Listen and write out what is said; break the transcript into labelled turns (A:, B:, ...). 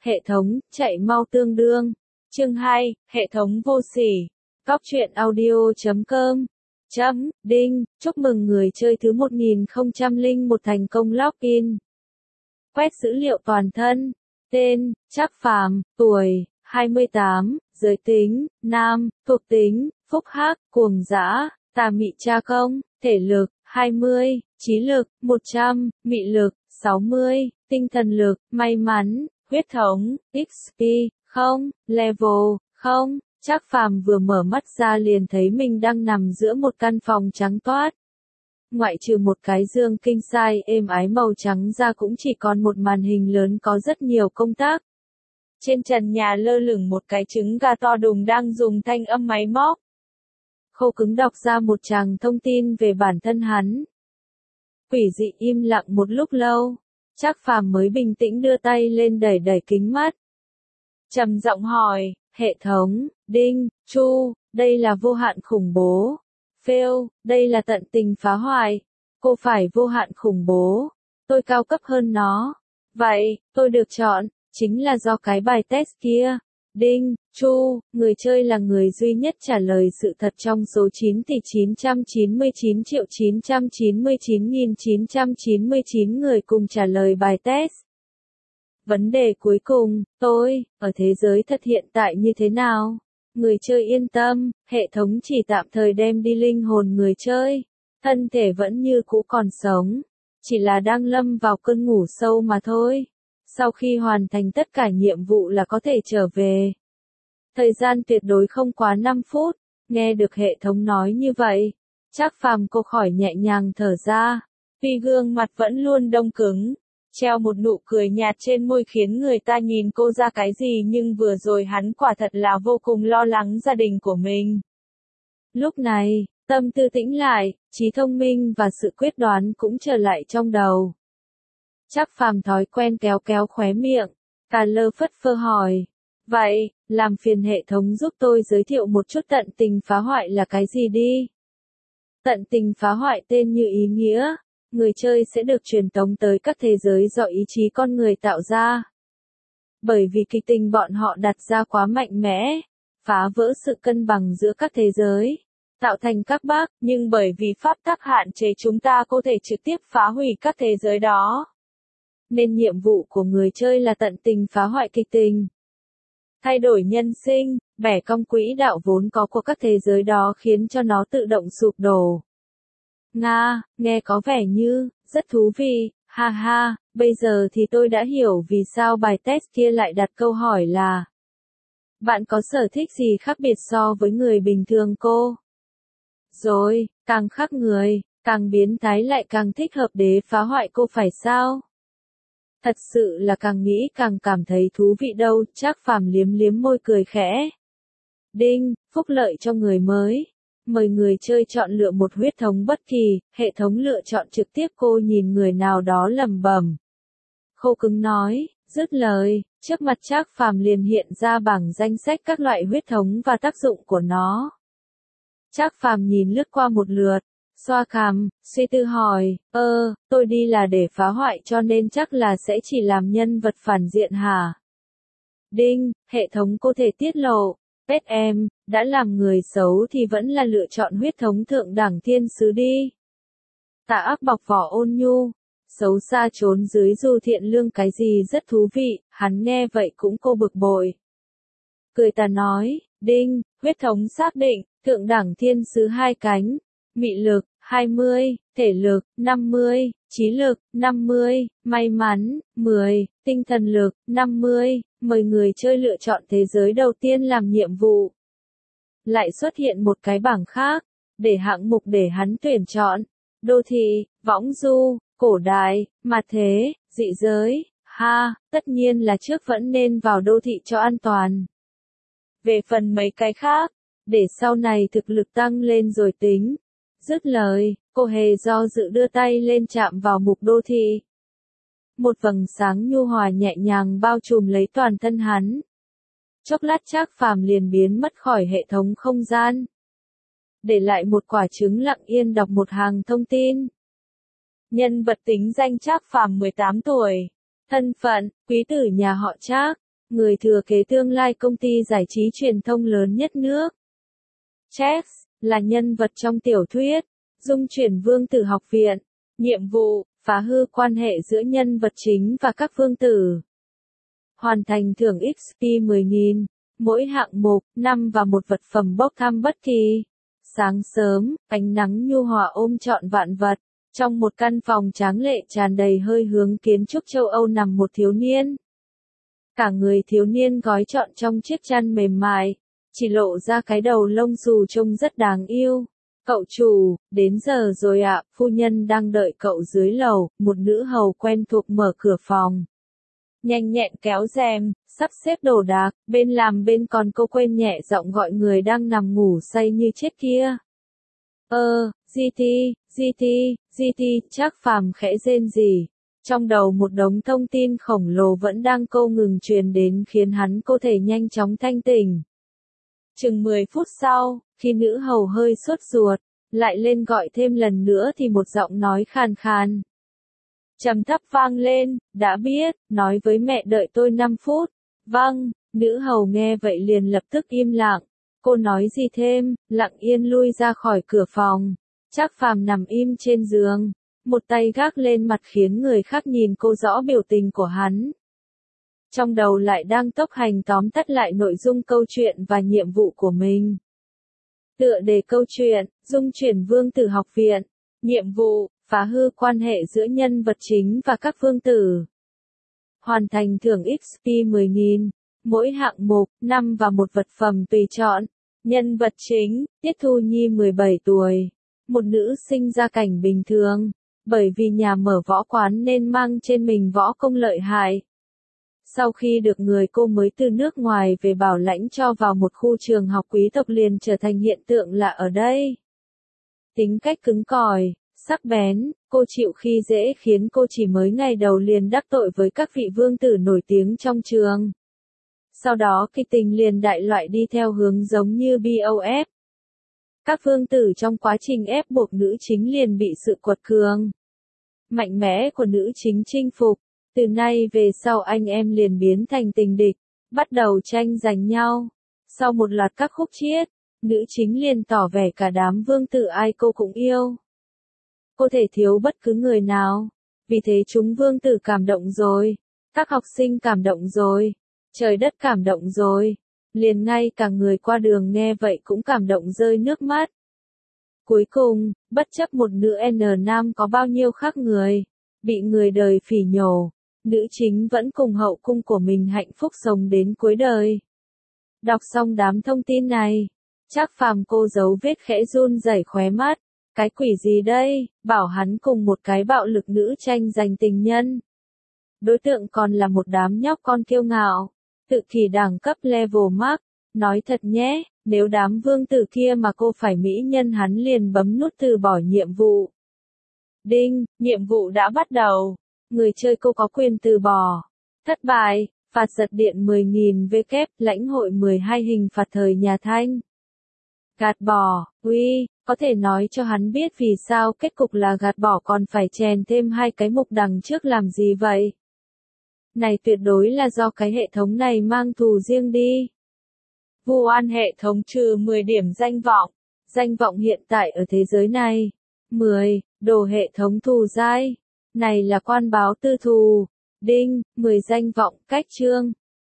A: hệ thống, chạy mau tương đương. Chương 2, hệ thống vô sỉ. Cóc truyện audio.com. Đinh, chúc mừng người chơi thứ 1001 thành công login. Quét dữ liệu toàn thân. Tên, Trác Phàm, tuổi, 28, giới tính, nam, thuộc tính, phúc hắc, cuồng dã, tà mị tra công, thể lực, 20, trí lực, 100, mị lực, 60, tinh thần lực, may mắn, huyết thống, XP, 0, level, 0. Trác Phàm vừa mở mắt ra liền thấy mình đang nằm giữa một căn phòng trắng toát. Ngoại trừ một cái giường king size êm ái màu trắng ra cũng chỉ còn một màn hình lớn có rất nhiều công tắc. Trên trần nhà lơ lửng một cái trứng gà to đùng đang dùng thanh âm máy móc. Khô cứng đọc ra một tràng thông tin về bản thân hắn. Quỷ dị im lặng một lúc lâu, Trác Phàm mới bình tĩnh đưa tay lên đẩy đẩy kính mắt. Trầm giọng hỏi, hệ thống, Đinh, Chu, đây là vô hạn khủng bố. Fail, đây là tận tình phá hoại. Cô phải vô hạn khủng bố. Tôi cao cấp hơn nó. Vậy, tôi được chọn, chính là do cái bài test kia. Đinh, Chu, người chơi là người duy nhất trả lời sự thật trong số 9.999.999.999 người cùng trả lời bài test. Vấn đề cuối cùng, tôi, ở thế giới thật hiện tại như thế nào? Người chơi yên tâm, hệ thống chỉ tạm thời đem đi linh hồn người chơi. Thân thể vẫn như cũ còn sống. Chỉ là đang lâm vào cơn ngủ sâu mà thôi. Sau khi hoàn thành tất cả nhiệm vụ là có thể trở về. Thời gian tuyệt đối không quá 5 phút. Nghe được hệ thống nói như vậy, Trác Phàm cô khỏi nhẹ nhàng thở ra. Tuy gương mặt vẫn luôn đông cứng, treo một nụ cười nhạt trên môi khiến người ta nhìn cô ra cái gì, nhưng vừa rồi hắn quả thật là vô cùng lo lắng gia đình của mình. Lúc này, tâm tư tĩnh lại, trí thông minh và sự quyết đoán cũng trở lại trong đầu. Trác Phàm thói quen kéo kéo khóe miệng, cà lơ phất phơ hỏi. Vậy, làm phiền hệ thống giúp tôi giới thiệu một chút tận tình phá hoại là cái gì đi? Tận tình phá hoại tên như ý nghĩa. Người chơi sẽ được truyền tống tới các thế giới do ý chí con người tạo ra. Bởi vì kịch tình bọn họ đặt ra quá mạnh mẽ, phá vỡ sự cân bằng giữa các thế giới, tạo thành các bug, nhưng bởi vì pháp tắc hạn chế chúng ta có thể trực tiếp phá hủy các thế giới đó. Nên nhiệm vụ của người chơi là tận tình phá hoại kịch tình. Thay đổi nhân sinh, bẻ cong quỹ đạo vốn có của các thế giới đó khiến cho nó tự động sụp đổ. Nga, nghe có vẻ như, rất thú vị, ha ha, bây giờ thì tôi đã hiểu vì sao bài test kia lại đặt câu hỏi là: bạn có sở thích gì khác biệt so với người bình thường cô? Rồi, càng khác người, càng biến thái lại càng thích hợp để phá hoại cô phải sao? Thật sự là càng nghĩ càng cảm thấy thú vị đâu, Trác Phàm liếm liếm môi cười khẽ. Đinh, phúc lợi cho người mới. Mời người chơi chọn lựa một huyết thống bất kỳ, hệ thống lựa chọn trực tiếp. Cô nhìn người nào đó lẩm bẩm. Khô cứng nói, dứt lời, trước mặt Trác Phàm liền hiện ra bảng danh sách các loại huyết thống và tác dụng của nó. Trác Phàm nhìn lướt qua một lượt, xoa cằm, suy tư hỏi, tôi đi là để phá hoại cho nên chắc là sẽ chỉ làm nhân vật phản diện hả? Đinh, hệ thống có thể tiết lộ. Pet em, đã làm người xấu thì vẫn là lựa chọn huyết thống thượng đẳng thiên sứ đi. Tà ác bọc vỏ ôn nhu, xấu xa trốn dưới dù thiện lương cái gì rất thú vị, hắn nghe vậy cũng cô bực bội. Cười tà nói, Đinh, huyết thống xác định, thượng đẳng thiên sứ 2 cánh, mị lực, 20, thể lực, 50, trí lực, 50, may mắn, 10, tinh thần lực, 50, mời người chơi lựa chọn thế giới đầu tiên làm nhiệm vụ. Lại xuất hiện một cái bảng khác, để hạng mục để hắn tuyển chọn, đô thị, võng du, cổ đại, mặt thế, dị giới, tất nhiên là trước vẫn nên vào đô thị cho an toàn. Về phần mấy cái khác, để sau này thực lực tăng lên rồi tính. Dứt lời, cô hề do dự đưa tay lên chạm vào mục đô thị. Một vầng sáng nhu hòa nhẹ nhàng bao trùm lấy toàn thân hắn. Chốc lát Trác Phàm liền biến mất khỏi hệ thống không gian. Để lại một quả trứng lặng yên đọc một hàng thông tin. Nhân vật tính danh Trác Phàm 18 tuổi. Thân phận, quý tử nhà họ Trác. người thừa kế tương lai công ty giải trí truyền thông lớn nhất nước. Jax là nhân vật trong tiểu thuyết Dung Chuyển Vương tử học viện. Nhiệm vụ, phá hư quan hệ giữa nhân vật chính và các vương tử. Hoàn thành thưởng XP 10.000, mỗi hạng mục, năm và một vật phẩm bốc thăm bất kỳ. Sáng sớm, ánh nắng nhu hòa ôm trọn vạn vật. Trong một căn phòng tráng lệ tràn đầy hơi hướng kiến trúc châu Âu nằm một thiếu niên. Cả người thiếu niên gói trọn trong chiếc chăn mềm mại, chỉ lộ ra cái đầu lông xù trông rất đáng yêu. Cậu chủ, đến giờ rồi ạ, phu nhân đang đợi cậu dưới lầu, một nữ hầu quen thuộc mở cửa phòng. Nhanh nhẹn kéo rèm, sắp xếp đồ đạc, bên làm bên còn cô quên nhẹ giọng gọi người đang nằm ngủ say như chết kia. GT, Trác Phàm khẽ rên rỉ. Trong đầu một đống thông tin khổng lồ vẫn đang không ngừng truyền đến khiến hắn có thể nhanh chóng thanh tỉnh. Chừng 10 phút sau, khi nữ hầu hơi sốt ruột, lại lên gọi thêm lần nữa thì một giọng nói khàn khàn trầm thấp vang lên, đã biết, nói với mẹ đợi tôi 5 phút. Vâng, nữ hầu nghe vậy liền lập tức im lặng. Cô nói gì thêm, lặng yên lui ra khỏi cửa phòng. Trác Phàm nằm im trên giường, một tay gác lên mặt khiến người khác nhìn cô rõ biểu tình của hắn. Trong đầu lại đang tốc hành tóm tắt lại nội dung câu chuyện và nhiệm vụ của mình. Tựa đề câu chuyện, Dung Chuyển Vương tử học viện. Nhiệm vụ, phá hư quan hệ giữa nhân vật chính và các vương tử. Hoàn thành thưởng XP 10.000, mỗi hạng mục, năm và một vật phẩm tùy chọn. Nhân vật chính, Tiết Thu Nhi 17 tuổi. Một nữ sinh gia cảnh bình thường, bởi vì nhà mở võ quán nên mang trên mình võ công lợi hại. Sau khi được người cô mới từ nước ngoài về bảo lãnh cho vào một khu trường học quý tộc liền trở thành hiện tượng lạ ở đây. Tính cách cứng cỏi, sắc bén, cô chịu khi dễ khiến cô chỉ mới ngày đầu liền đắc tội với các vị vương tử nổi tiếng trong trường. Sau đó kịch tình liền đại loại đi theo hướng giống như BOF. Các vương tử trong quá trình ép buộc nữ chính liền bị sự quật cường mạnh mẽ của nữ chính chinh phục. Từ nay về sau anh em liền biến thành tình địch, bắt đầu tranh giành nhau. Sau một loạt các khúc chiết, nữ chính liền tỏ vẻ cả đám vương tử ai cô cũng yêu. Cô thể thiếu bất cứ người nào. Vì thế chúng vương tử cảm động rồi. Các học sinh cảm động rồi. Trời đất cảm động rồi. Liền ngay cả người qua đường nghe vậy cũng cảm động rơi nước mắt. Cuối cùng, bất chấp một nữ N nam có bao nhiêu khác người, bị người đời phỉ nhổ, nữ chính vẫn cùng hậu cung của mình hạnh phúc sống đến cuối đời. Đọc xong đám thông tin này, Trác Phàm cô giấu vết khẽ run rẩy khóe mắt. Cái quỷ gì đây, bảo hắn cùng một cái bạo lực nữ tranh giành tình nhân. Đối tượng còn là một đám nhóc con kiêu ngạo, tự kỷ đẳng cấp level max. Nói thật nhé, nếu đám vương tử kia mà cô phải mỹ nhân hắn liền bấm nút từ bỏ nhiệm vụ. Đinh, nhiệm vụ đã bắt đầu. Người chơi cô có quyền từ bỏ. Thất bại, phạt giật điện 10.000 W, lãnh hội 12 hình phạt thời nhà Thanh. Gạt bỏ, có thể nói cho hắn biết vì sao kết cục là gạt bỏ còn phải chèn thêm 2 cái mục đằng trước làm gì vậy? Này tuyệt đối là do cái hệ thống này mang thù riêng đi. Vu oan hệ thống trừ 10 điểm danh vọng. Danh vọng hiện tại ở thế giới này. 10, đồ hệ thống thù dai. Này là quan báo tư thù. Đinh, 10 danh vọng, cách chương.